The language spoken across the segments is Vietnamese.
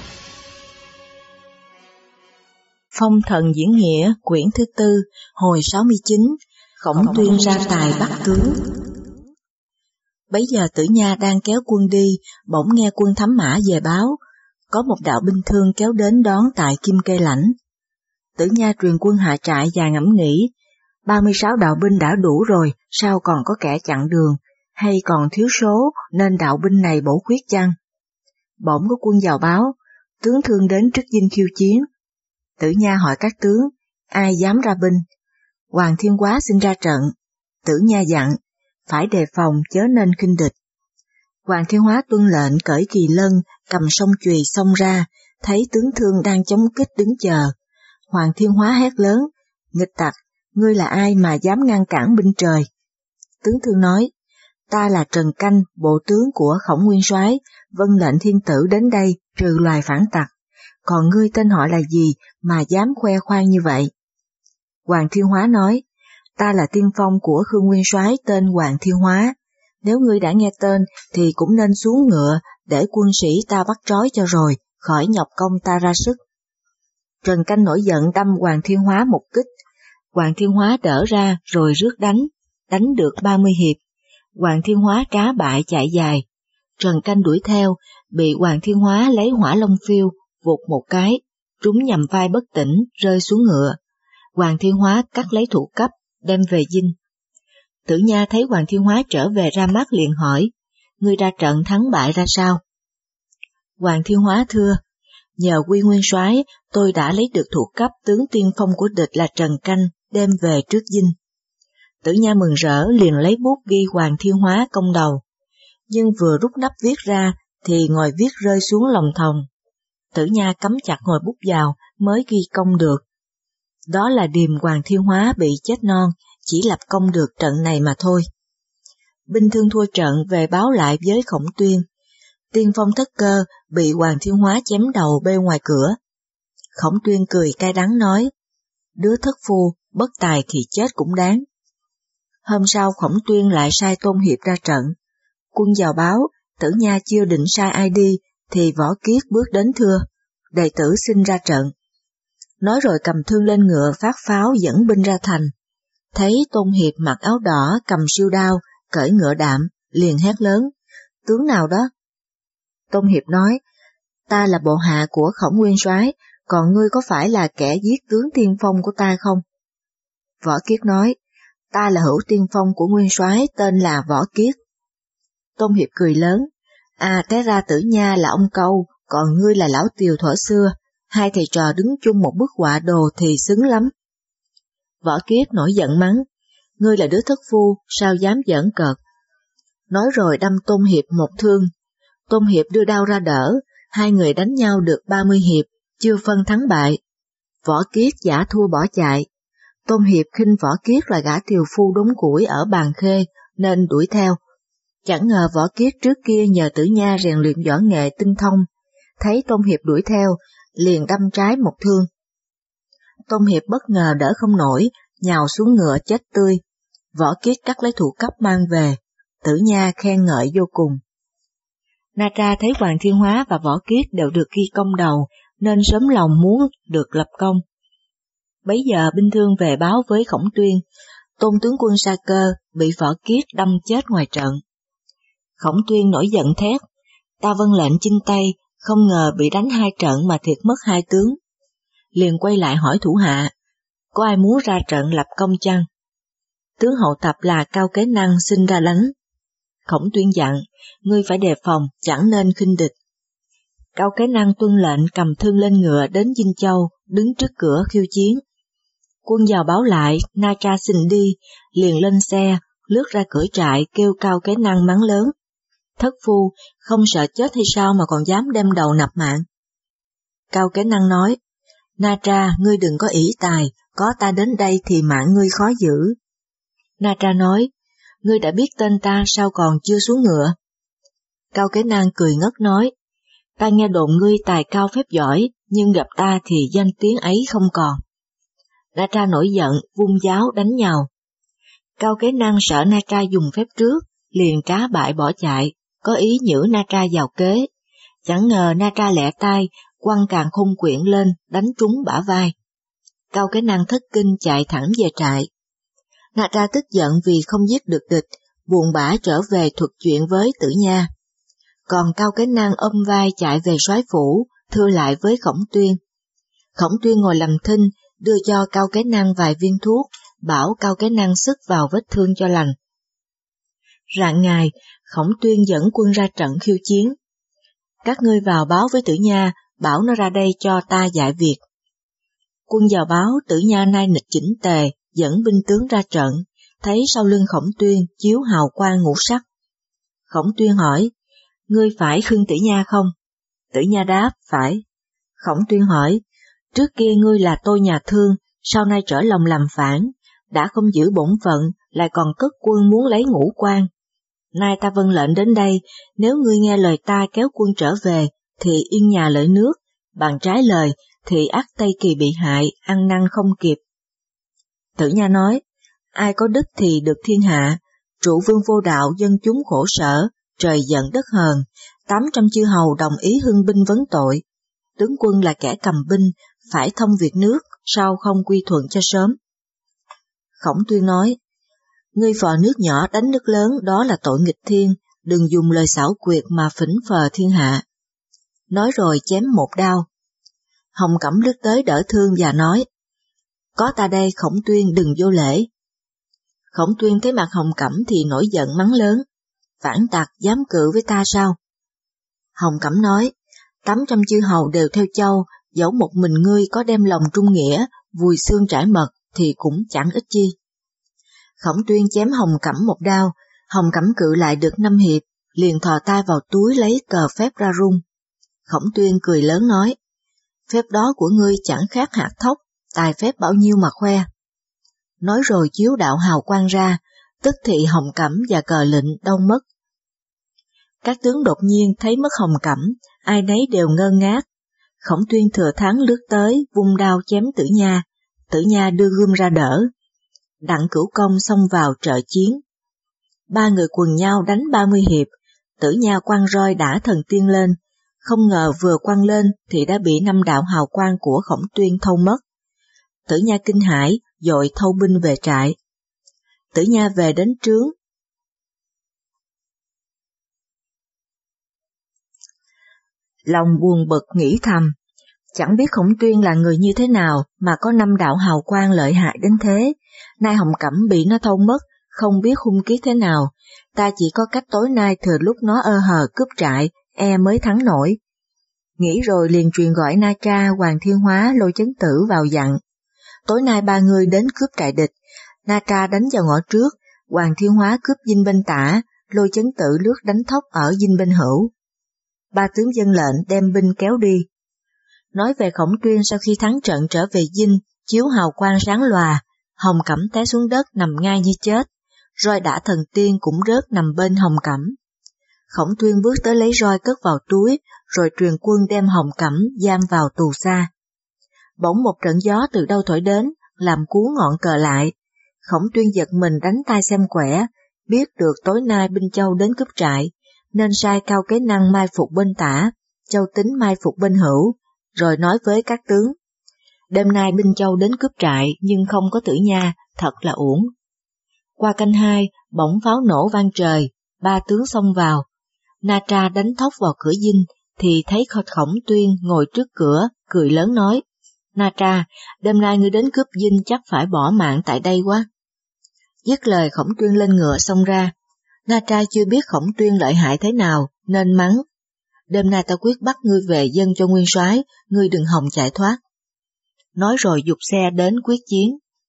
Phong thần diễn nghĩa quyển thứ 4, hồi 69, Khổng Tuyên ra tài bắt tướng. Bấy giờ Tử Nha đang kéo quân đi, bỗng nghe quân Thám Mã về báo, có một đạo binh thương kéo đến đón tại Kim Kê Lãnh. Tử Nha truyền quân hạ trại và ngẫm nghĩ, 36 đạo binh đã đủ rồi, sao còn có kẻ chặn đường, hay còn thiếu số nên đạo binh này bổ khuyết chăng? Bỗng có quân vào báo, tướng Thương đến trước dinh khiêu chiến. Tử Nha hỏi các tướng, ai dám ra binh? Hoàng Thiên Hóa xin ra trận. Tử Nha dặn, phải đề phòng chớ nên khinh địch. Hoàng Thiên Hóa tuân lệnh cởi kỳ lân, cầm song chùy xông ra, thấy tướng Thương đang chống kích đứng chờ. Hoàng Thiên Hóa hét lớn, nghịch tặc, ngươi là ai mà dám ngăn cản binh trời? Tướng Thương nói, ta là Trần Canh, bộ tướng của Khổng Nguyên Soái, vâng lệnh thiên tử đến đây trừ loài phản tặc. Còn ngươi tên họ là gì mà dám khoe khoang như vậy? Hoàng Thiên Hóa nói, ta là tiên phong của Khương Nguyên Soái tên Hoàng Thiên Hóa. Nếu ngươi đã nghe tên thì cũng nên xuống ngựa để quân sĩ ta bắt trói cho rồi, khỏi nhọc công ta ra sức. Trần Canh nổi giận đâm Hoàng Thiên Hóa một kích. Hoàng Thiên Hóa đỡ ra rồi rước đánh được 30 hiệp. Hoàng Thiên Hóa trá bại chạy dài. Trần Canh đuổi theo, bị Hoàng Thiên Hóa lấy hỏa long phiêu, vụt một cái, trúng nhằm vai bất tỉnh, rơi xuống ngựa. Hoàng Thiên Hóa cắt lấy thủ cấp, đem về dinh. Tử Nha thấy Hoàng Thiên Hóa trở về ra mắt liền hỏi, ngươi ra trận thắng bại ra sao? Hoàng Thiên Hóa thưa, nhờ Quy Nguyên Soái, tôi đã lấy được thủ cấp tướng tiên phong của địch là Trần Canh, đem về trước dinh. Tử Nha mừng rỡ liền lấy bút ghi Hoàng Thiên Hóa công đầu, nhưng vừa rút nắp viết ra thì ngòi viết rơi xuống lòng thòng. Tử Nha cắm chặt ngòi bút vào mới ghi công được. Đó là điềm Hoàng Thiên Hóa bị chết non, chỉ lập công được trận này mà thôi. Binh thương thua trận về báo lại với Khổng Tuyên. Tiên phong Thất Cơ bị Hoàng Thiên Hóa chém đầu bêu ngoài cửa. Khổng Tuyên cười cay đắng nói, đứa thất phu, bất tài thì chết cũng đáng. Hôm sau Khổng Tuyên lại sai Tôn Hiệp ra trận. Quân vào báo, Tử Nha chưa định sai ai đi, thì Võ Kiết bước đến thưa, đệ tử xin ra trận. Nói rồi cầm thương lên ngựa phát pháo dẫn binh ra thành. Thấy Tôn Hiệp mặc áo đỏ cầm siêu đao, cởi ngựa đạm, liền hét lớn, tướng nào đó? Tôn Hiệp nói, ta là bộ hạ của Khổng Nguyên Soái, còn ngươi có phải là kẻ giết tướng tiên phong của ta không? Võ Kiết nói, ta là hữu tiên phong của Nguyên Soái tên là Võ Kiết. Tôn Hiệp cười lớn, té ra Tử Nha là ông Câu, còn ngươi là lão Tiều thuở xưa, hai thầy trò đứng chung một bức họa đồ thì xứng lắm. Võ Kiết nổi giận mắng, ngươi là đứa thất phu, sao dám giỡn cợt. Nói rồi đâm Tôn Hiệp một thương. Tôn Hiệp đưa đao ra đỡ, hai người đánh nhau được 30 hiệp, chưa phân thắng bại. Võ Kiết giả thua bỏ chạy. Tôn Hiệp khinh Võ Kiết là gã tiều phu đốn củi ở Bàn Khê, nên đuổi theo. Chẳng ngờ Võ Kiết trước kia nhờ Tử Nha rèn luyện võ nghệ tinh thông, thấy Tôn Hiệp đuổi theo, liền đâm trái một thương. Tôn Hiệp bất ngờ đỡ không nổi, nhào xuống ngựa chết tươi. Võ Kiết cắt lấy thủ cấp mang về, Tử Nha khen ngợi vô cùng. Na Tra thấy Hoàng Thiên Hóa và Võ Kiết đều được ghi công đầu, nên sớm lòng muốn được lập công. Bấy giờ binh thương về báo với Khổng Tuyên, Tôn tướng quân Sa Cơ bị Võ Kiết đâm chết ngoài trận. Khổng Tuyên nổi giận thét, ta vâng lệnh chinh Tây, không ngờ bị đánh 2 trận mà thiệt mất 2 tướng. Liền quay lại hỏi thủ hạ, có ai muốn ra trận lập công chăng? Tướng hậu tập là Cao Kế Năng xin ra đánh. Khổng Tuyên dặn, ngươi phải đề phòng, chẳng nên khinh địch. Cao Kế Năng tuân lệnh cầm thương lên ngựa đến Dinh Châu, đứng trước cửa khiêu chiến. Quân vào báo lại, Na Tra xin đi, liền lên xe, lướt ra cửa trại kêu Cao Kế Năng mắng lớn. Thất phu, không sợ chết hay sao mà còn dám đem đầu nạp mạng? Cao Kế Năng nói, Na Tra, ngươi đừng có ỷ tài, có ta đến đây thì mạng ngươi khó giữ. Na Tra nói, ngươi đã biết tên ta sao còn chưa xuống ngựa? Cao Kế Năng cười ngất nói, ta nghe đồn ngươi tài cao phép giỏi, nhưng gặp ta thì danh tiếng ấy không còn. Na Tra nổi giận, vung giáo đánh nhau. Cao Kế Năng sợ Na Tra dùng phép trước, liền trá bại bỏ chạy, có ý nhử Na Tra vào kế. Chẳng ngờ Na Tra lẹ tay, quăng càn khôn quyển lên đánh trúng bả vai. Cao Cái Năng thất kinh chạy thẳng về trại. Na Tra tức giận vì không giết được địch, buồn bã trở về thuật chuyện với Tử Nha. Còn Cao Cái Năng ôm vai chạy về soái phủ, thưa lại với Khổng Tuyên. Khổng Tuyên ngồi làm thinh, đưa cho Cao Cái Năng vài viên thuốc, bảo Cao Cái Năng sức vào vết thương cho lành. Rạng ngày, Khổng Tuyên dẫn quân ra trận khiêu chiến. Các ngươi vào báo với Tử Nha, bảo nó ra đây cho ta dạy việc. Quân vào báo Tử Nha nai nịch chỉnh tề, dẫn binh tướng ra trận, thấy sau lưng Khổng Tuyên chiếu hào quang ngũ sắc. Khổng Tuyên hỏi, ngươi phải Khương Tử Nha không? Tử Nha đáp, phải. Khổng Tuyên hỏi, trước kia ngươi là tôi nhà Thương, sau nay trở lòng làm phản, đã không giữ bổn phận, lại còn cất quân muốn lấy Ngũ Quan. Nay ta vâng lệnh đến đây, nếu ngươi nghe lời ta kéo quân trở về, thì yên nhà lợi nước, bằng trái lời, thì ắt Tây Kỳ bị hại, ăn năn không kịp. Tử Nha nói, ai có đức thì được thiên hạ, trụ vương vô đạo dân chúng khổ sở, trời giận đất hờn, 800 chư hầu đồng ý hưng binh vấn tội. Tướng quân là kẻ cầm binh, phải thông việc nước, sao không quy thuận cho sớm. Khổng Tuyên nói, ngươi phò nước nhỏ đánh nước lớn đó là tội nghịch thiên, đừng dùng lời xảo quyệt mà phỉnh phờ thiên hạ. Nói rồi chém một đao. Hồng Cẩm lướt tới đỡ Thương và nói, có ta đây Khổng Tuyên đừng vô lễ. Khổng Tuyên thấy mặt Hồng Cẩm thì nổi giận mắng lớn, phản tặc dám cự với ta sao? Hồng Cẩm nói, 800 chư hầu đều theo châu, dẫu một mình ngươi có đem lòng trung nghĩa, vùi xương trải mật thì cũng chẳng ích chi. Khổng Tuyên chém Hồng Cẩm một đao, Hồng Cẩm cự lại được 5 hiệp, liền thò tay vào túi lấy cờ phép ra rung. Khổng Tuyên cười lớn nói, phép đó của ngươi chẳng khác hạt thóc, tài phép bao nhiêu mà khoe. Nói rồi chiếu đạo hào quang ra, tức thị Hồng Cẩm và cờ lệnh đâu mất. Các tướng đột nhiên thấy mất Hồng Cẩm, ai nấy đều ngơ ngác. Khổng Tuyên thừa thắng lướt tới, vung đao chém Tử Nha, Tử Nha đưa gươm ra đỡ. Đặng Cửu Công xông vào trợ chiến. Ba người quần nhau đánh 30 hiệp, Tử Nha quăng roi đã thần tiên lên, không ngờ vừa quăng lên thì đã bị 5 đạo hào quang của Khổng Tuyên thâu mất. Tử Nha kinh hãi, vội thâu binh về trại. Tử Nha về đến trướng. Lòng buồn bực nghĩ thầm, chẳng biết Khổng Tuyên là người như thế nào mà có 5 đạo hào quang lợi hại đến thế, nay Hồng Cẩm bị nó thâu mất, không biết hung kiết thế nào, ta chỉ có cách tối nay thừa lúc nó ơ hờ cướp trại, mới thắng nổi. Nghĩ rồi liền truyền gọi Na Tra, Hoàng Thiên Hóa, Lôi Chấn Tử vào dặn. Tối nay 3 người đến cướp trại địch, Na Tra đánh vào ngõ trước, Hoàng Thiên Hóa cướp dinh bên tả, Lôi Chấn Tử lướt đánh thóc ở dinh bên hữu. 3 tướng dân lệnh đem binh kéo đi. Nói về Khổng Tuyên sau khi thắng trận trở về dinh, chiếu hào quang sáng lòa, Hồng Cẩm té xuống đất nằm ngay như chết, roi đã thần tiên cũng rớt nằm bên Hồng Cẩm. Khổng Tuyên bước tới lấy roi cất vào túi, rồi truyền quân đem Hồng Cẩm giam vào tù xa. Bỗng một trận gió từ đâu thổi đến, làm cuốn ngọn cờ lại. Khổng Tuyên giật mình đánh tay xem quẻ, biết được tối nay binh Châu đến cướp trại, nên sai Cao Cái Năng mai phục bên tả, Châu Tính mai phục bên hữu, rồi nói với các tướng. Đêm nay binh Châu đến cướp trại nhưng không có Tử Nha, thật là uổng. Qua canh 2, bỗng pháo nổ vang trời, 3 tướng xông vào. Na Tra đánh thóc vào cửa dinh, thì thấy Khổng Tuyên ngồi trước cửa, cười lớn nói, Na Tra, đêm nay ngươi đến cướp dinh chắc phải bỏ mạng tại đây quá. Dứt lời Khổng Tuyên lên ngựa xông ra. Na Tra chưa biết Khổng Tuyên lợi hại thế nào, nên mắng. Đêm nay ta quyết bắt ngươi về dâng cho nguyên soái, ngươi đừng hòng chạy thoát. Nói rồi giục xe đến quyết chiến.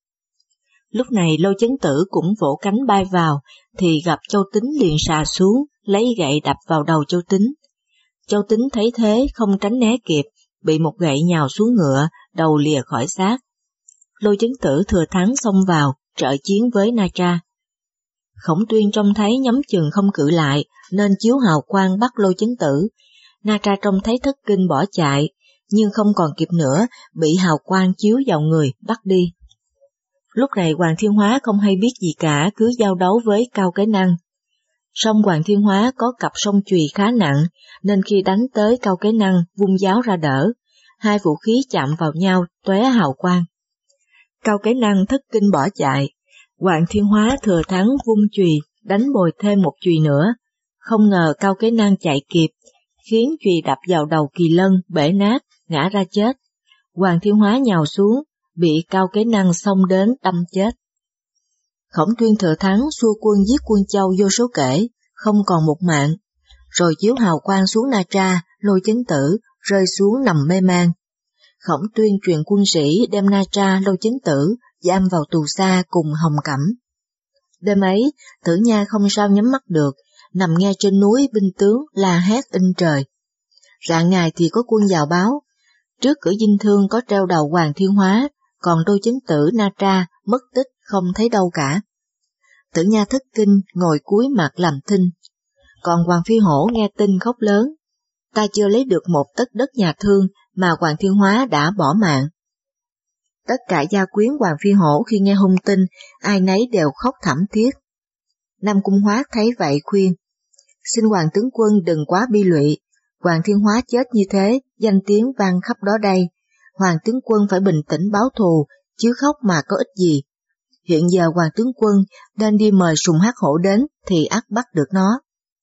Lúc này Lôi Chấn Tử cũng vỗ cánh bay vào, thì gặp Châu Tính liền xà xuống, lấy gậy đập vào đầu Châu Tính. Châu Tính thấy thế không tránh né kịp, bị một gậy nhào xuống ngựa, đầu lìa khỏi xác. Lôi Chấn Tử thừa thắng xông vào, trợ chiến với Na Tra. Khổng Tuyên trông thấy nhắm chừng không cự lại, nên chiếu hào quang bắt Lôi Chấn Tử. Na Tra trông thấy thất kinh bỏ chạy, nhưng không còn kịp nữa, bị hào quang chiếu vào người, bắt đi. Lúc này Hoàng Thiên Hóa không hay biết gì cả, cứ giao đấu với Cao Cái Năng. Song Hoàng Thiên Hóa có cặp song chùy khá nặng, nên khi đánh tới Cao Cái Năng vung giáo ra đỡ, hai vũ khí chạm vào nhau tóe hào quang. Cao Cái Năng thất kinh bỏ chạy, Hoàng Thiên Hóa thừa thắng vung chùy đánh bồi thêm một chùy nữa, không ngờ Cao Cái Năng chạy kịp, khiến chùy đập vào đầu Kỳ Lân bể nát, ngã ra chết. Hoàng Thiên Hóa nhào xuống, bị Cao Cái Năng xông đến đâm chết. Khổng Tuyên thừa thắng xua quân giết Quân Châu vô số kể, không còn một mạng, rồi chiếu hào quang xuống Na Tra, Lôi Chấn Tử, rơi xuống nằm mê man. Khổng Tuyên truyền quân sĩ đem Na Tra, Lôi Chấn Tử giam vào tù xa cùng Hồng Cẩm. Đêm ấy, Tử Nha không sao nhắm mắt được, nằm nghe trên núi binh tướng la hét in trời. Rạng ngày thì có quân vào báo, trước cửa dinh thương có treo đầu Hoàng Thiên Hóa, còn Lôi Chấn Tử, Na Tra mất tích không thấy đâu cả. Tử Nha thất kinh, ngồi cúi mặt làm thinh. Còn Hoàng Phi Hổ nghe tin khóc lớn, ta chưa lấy được một tấc đất nhà thương mà Hoàng Thiên Hóa đã bỏ mạng. Tất cả gia quyến Hoàng Phi Hổ khi nghe hung tin, ai nấy đều khóc thảm thiết. Nam Cung Hoát thấy vậy khuyên, xin Hoàng tướng quân đừng quá bi lụy, Hoàng Thiên Hóa chết như thế, danh tiếng vang khắp đó đây, Hoàng tướng quân phải bình tĩnh báo thù, chứ khóc mà có ích gì. Hiện giờ Hoàng tướng quân nên đi mời Sùng Hắc Hổ đến thì ắt bắt được nó.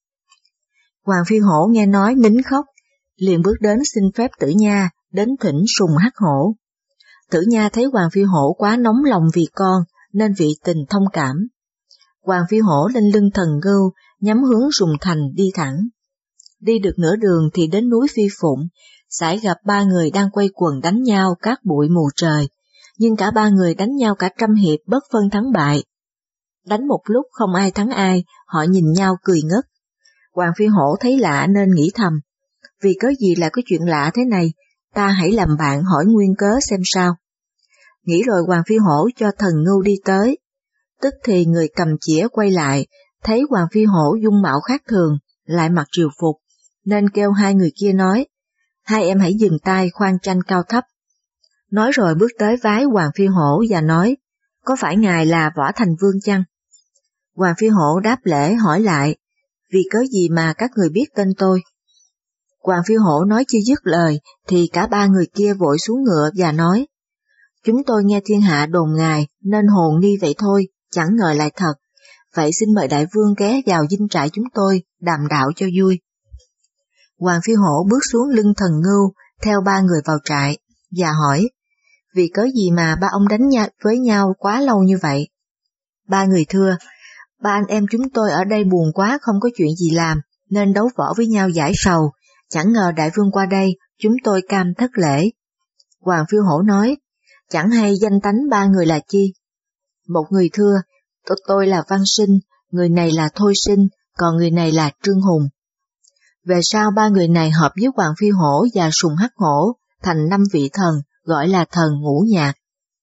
Hoàng Phi Hổ nghe nói nín khóc, liền bước đến xin phép Tử Nha đến thỉnh Sùng Hắc Hổ. Tử Nha thấy Hoàng Phi Hổ quá nóng lòng vì con nên vị tình thông cảm. Hoàng Phi Hổ lên lưng Thần Ngưu nhắm hướng Sùng Thành đi thẳng. Đi được nửa đường thì đến núi Phi Phụng, sải gặp ba người đang quay quần đánh nhau cát bụi mù trời, nhưng cả ba người đánh nhau cả trăm hiệp bất phân thắng bại. Đánh một lúc không ai thắng ai, họ nhìn nhau cười ngất. Hoàng Phi Hổ thấy lạ nên nghĩ thầm, vì cớ gì là cái chuyện lạ thế này, ta hãy làm bạn hỏi nguyên cớ xem sao. Nghĩ rồi Hoàng Phi Hổ cho Thần Ngưu đi tới, tức thì người cầm chĩa quay lại, thấy Hoàng Phi Hổ dung mạo khác thường, lại mặc triều phục, nên kêu hai người kia nói, hai em hãy dừng tay khoan tranh cao thấp. Nói rồi bước tới vái Hoàng Phi Hổ và nói, có phải ngài là Võ Thành Vương chăng? Hoàng Phi Hổ đáp lễ hỏi lại, vì cớ gì mà các người biết tên tôi? Hoàng Phi Hổ nói chưa dứt lời, thì cả ba người kia vội xuống ngựa và nói, chúng tôi nghe thiên hạ đồn ngài nên hồ nghi vậy thôi, chẳng ngờ lại thật, vậy xin mời đại vương ghé vào dinh trại chúng tôi, đàm đạo cho vui. Hoàng Phi Hổ bước xuống lưng Thần Ngưu, theo ba người vào trại, và hỏi, vì cớ gì mà ba ông đánh với nhau quá lâu như vậy? Ba người thưa, ba anh em chúng tôi ở đây buồn quá không có chuyện gì làm, nên đấu võ với nhau giải sầu, chẳng ngờ đại vương qua đây, chúng tôi cam thất lễ. Hoàng Phi Hổ nói, chẳng hay danh tánh ba người là chi? Một người thưa, tôi là Văn Sinh, người này là Thôi Sinh, còn người này là Trương Hùng. Về sau ba người này hợp với Hoàng Phi Hổ và Sùng Hắc Hổ thành 5 vị thần, gọi là thần Ngũ Nhạc.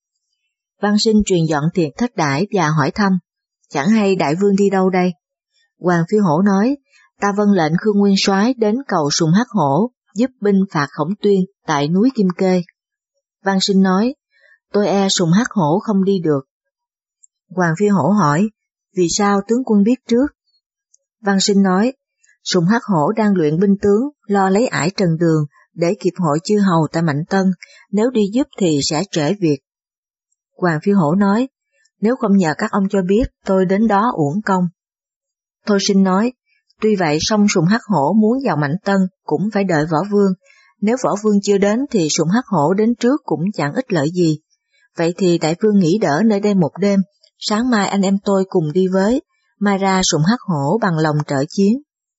Văn Sinh truyền dọn tiệc thất đãi và hỏi thăm, chẳng hay đại vương đi đâu đây? Hoàng Phi Hổ nói, ta vâng lệnh Khương Nguyên Soái đến cầu Sùng Hắc Hổ, giúp binh phạt Khổng Tuyên tại núi Kim Kê. Văn Sinh nói, tôi e Sùng Hắc Hổ không đi được. Hoàng Phi Hổ hỏi, vì sao tướng quân biết trước? Văn Sinh nói, Sùng Hắc Hổ đang luyện binh tướng, lo lấy ải Trần Đường để kịp hội chư hầu tại Mạnh Tân, nếu đi giúp thì sẽ trễ việc. Hoàng Phi Hổ nói, nếu không nhờ các ông cho biết, tôi đến đó uổng công. Thôi Sinh nói, tuy vậy song Sùng Hắc Hổ muốn vào Mạnh Tân cũng phải đợi Võ Vương, nếu Võ Vương chưa đến thì Sùng Hắc Hổ đến trước cũng chẳng ích lợi gì. Vậy thì đại vương nghỉ đỡ nơi đây một đêm, sáng mai anh em tôi cùng đi với, mai ra Sùng Hắc Hổ bằng lòng trợ chiến.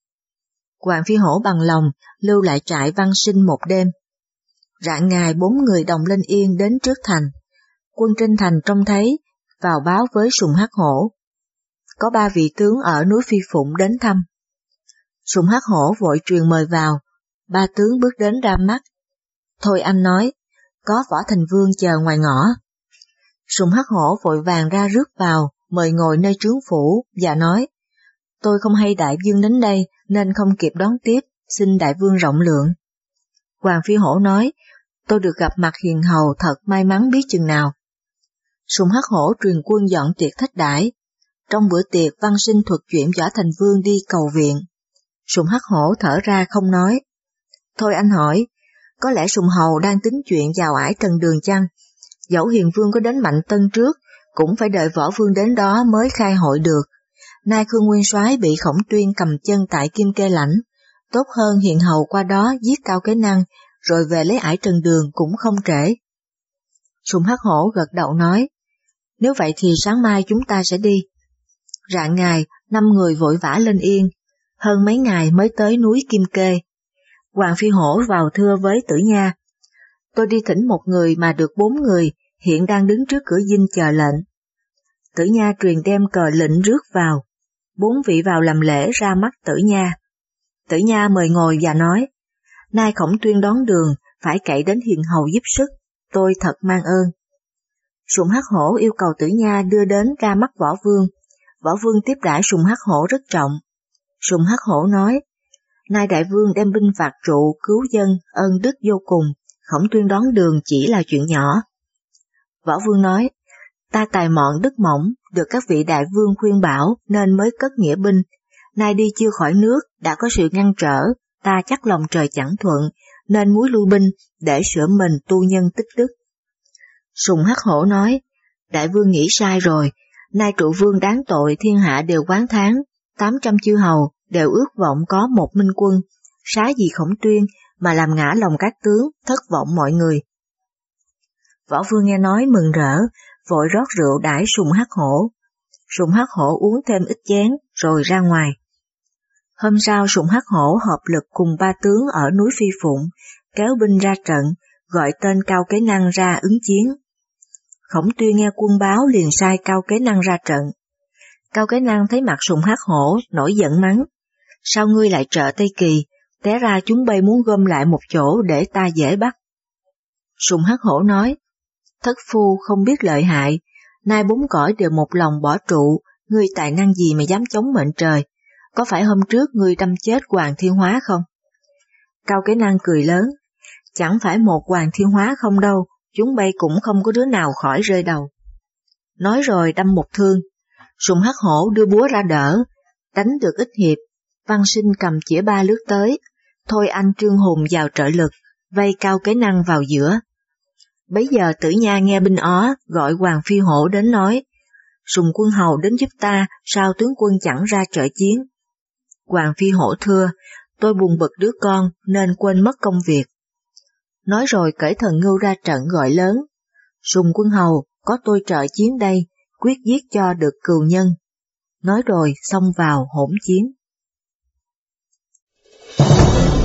Hoàng Phi Hổ bằng lòng, lưu lại trại Văn Sinh một đêm. Rạng ngày 4 người đồng lên yên đến trước thành. Quân trên thành trông thấy, vào báo với Sùng Hắc Hổ. Có 3 vị tướng ở núi Phi Phụng đến thăm. Sùng Hắc Hổ vội truyền mời vào, 3 tướng bước đến ra mắt. Thôi anh nói, có Võ Thành Vương chờ ngoài ngõ. Sùng Hắc Hổ vội vàng ra rước vào, mời ngồi nơi trướng phủ và nói, tôi không hay đại vương đến đây nên không kịp đón tiếp, xin đại vương rộng lượng. Hoàng Phi Hổ nói, tôi được gặp mặt hiền hầu thật may mắn biết chừng nào. Sùng Hắc Hổ truyền quân dọn tiệc thách đãi. Trong bữa tiệc Văn Sinh thuật chuyện Võ Thành Vương đi cầu viện. Sùng Hắc Hổ thở ra không nói. Thôi anh hỏi, Có lẽ Sùng Hầu đang tính chuyện vào ải Trần Đường chăng? Dẫu Hiền Vương có đến Mạnh Tân trước, cũng phải đợi Võ Vương đến đó mới khai hội được. Nay Khương Nguyên Soái bị Khổng Tuyên cầm chân tại Kim Kê Lãnh, tốt hơn Hiền Hầu qua đó giết Cao Kế Năng, rồi về lấy ải Trần Đường cũng không trễ. Sùng Hắc Hổ gật đầu nói, nếu vậy thì sáng mai chúng ta sẽ đi. Rạng ngày, 5 người vội vã lên Yên, hơn mấy ngày mới tới núi Kim Kê. Hoàng Phi Hổ vào thưa với Tử Nha, tôi đi thỉnh một người mà được 4 người, hiện đang đứng trước cửa dinh chờ lệnh. Tử Nha truyền đem cờ lệnh rước vào, 4 vị vào làm lễ ra mắt Tử Nha. Tử Nha mời ngồi và nói, nay Khổng Tuyên đón đường, phải cậy đến Hiền Hầu giúp sức, tôi thật mang ơn. Sùng Hắc Hổ yêu cầu Tử Nha đưa đến ra mắt Võ Vương. Võ Vương tiếp đãi Sùng Hắc Hổ rất trọng. Sùng Hắc Hổ nói, nay đại vương đem binh phạt trụ cứu dân, ơn đức vô cùng, Khổng Tuyên đón đường chỉ là chuyện nhỏ. Võ Vương nói, ta tài mọn đức mỏng, được các vị đại vương khuyên bảo nên mới cất nghĩa binh, nay đi chưa khỏi nước, đã có sự ngăn trở, ta chắc lòng trời chẳng thuận, nên muốn lui binh để sửa mình tu nhân tích đức. Sùng Hắc Hổ nói, đại vương nghĩ sai rồi, nay trụ vương đáng tội thiên hạ đều quán thán, 800 chư hầu đều ước vọng có một minh quân, xá gì Khổng Tuyên mà làm ngã lòng các tướng, thất vọng mọi người. Võ Vương nghe nói mừng rỡ, vội rót rượu đãi Sùng Hắc Hổ. Sùng Hắc Hổ uống thêm ít chén rồi ra ngoài. Hôm sau Sùng Hắc Hổ hợp lực cùng 3 tướng ở núi Phi Phụng, kéo binh ra trận, gọi tên Cao Kế Năng ra ứng chiến. Khổng Tuyên nghe quân báo liền sai Cao Kế Năng ra trận. Cao Kế Năng thấy mặt Sùng Hắc Hổ, nổi giận mắng, sao ngươi lại trợ Tây Kỳ, té ra chúng bay muốn gom lại một chỗ để ta dễ bắt. Sùng Hắc Hổ nói, thất phu không biết lợi hại, nay 4 cõi đều một lòng bỏ trụ, ngươi tài năng gì mà dám chống mệnh trời, có phải hôm trước ngươi đâm chết Hoàng Thiên Hóa không? Cao Kế Năng cười lớn, chẳng phải một Hoàng Thiên Hóa không đâu, chúng bay cũng không có đứa nào khỏi rơi đầu. Nói rồi đâm một thương, Sùng Hắc Hổ đưa búa ra đỡ, đánh được ít hiệp, Văn Sinh cầm chĩa ba lướt tới, thôi anh Trương Hùng vào trợ lực, vây Cao Kế Năng vào giữa. Bấy giờ Tử Nha nghe binh ó, gọi Hoàng Phi Hổ đến nói, Sùng quân hầu đến giúp ta, sao tướng quân chẳng ra trợ chiến? Hoàng Phi Hổ thưa, tôi buồn bực đứa con nên quên mất công việc. Nói rồi cởi thần ngưu ra trận gọi lớn, Sùng quân hầu, có tôi trợ chiến đây, quyết giết cho được cừu nhân. Nói rồi xông vào hỗn chiến.